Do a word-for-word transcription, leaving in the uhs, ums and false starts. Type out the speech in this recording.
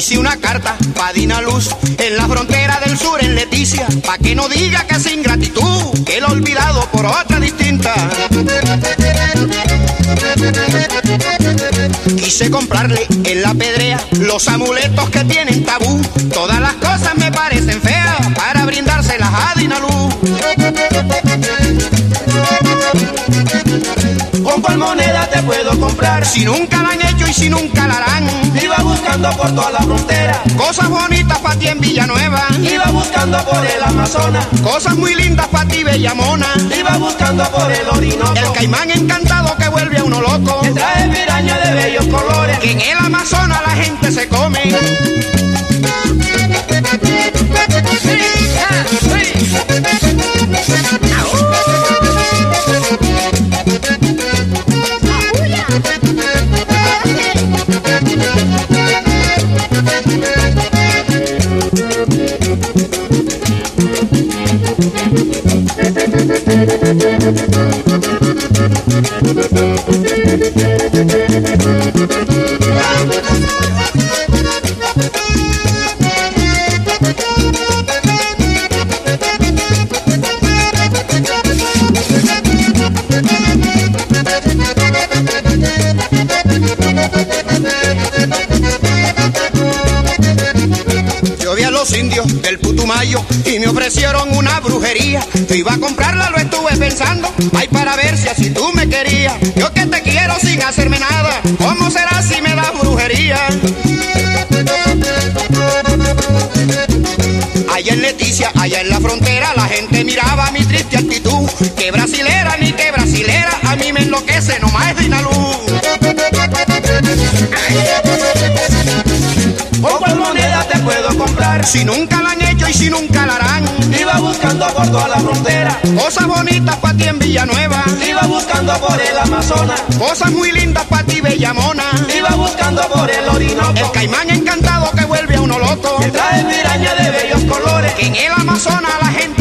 hice una carta pa' Dina Luz en la frontera del sur, en Leticia, pa' que no diga que es ingratitud, que lo he olvidado por otra distinta. Quise comprarle en la pedrea los amuletos que tienen tabú. Todas las cosas me parecen feas para brindárselas a Dina Luz. ¿Con cuál moneda te puedo comprar? Si nunca la han hecho y si nunca la harán. Iba buscando por toda la frontera cosas bonitas pa' ti en Villanueva. Iba buscando por el Amazonas cosas muy lindas pa' ti, bella mona. Iba buscando por el Orinoco el caimán encantado que vuelve a uno loco. Que trae piraña de bellos colores, que en el Amazonas la gente se come. Yo vi a los indios del Putumayo y me ofrecieron una brujería. Yo iba a comprarla, lo estuve pensando, ay, para ver si así tú me querías. Yo que te quiero sin hacerme nada, ¿cómo será si me das brujería? Allá en Leticia, allá en la frontera, la gente miraba mi triste actitud. Que brasilera ni que brasilera, a mí me enloquece nomás Dina Luz. ¿Con cuál moneda te puedo comprar? Si nunca la han hecho y si nunca la harán. Iba buscando por toda la frontera cosas bonitas pa' ti en Villanueva. Iba buscando por el Amazonas cosas muy lindas pa' ti, bella mona. Iba buscando por el Orinoco el caimán encantado que vuelve a uno loco. Que trae piraña de bellos colores, que en el Amazonas la gente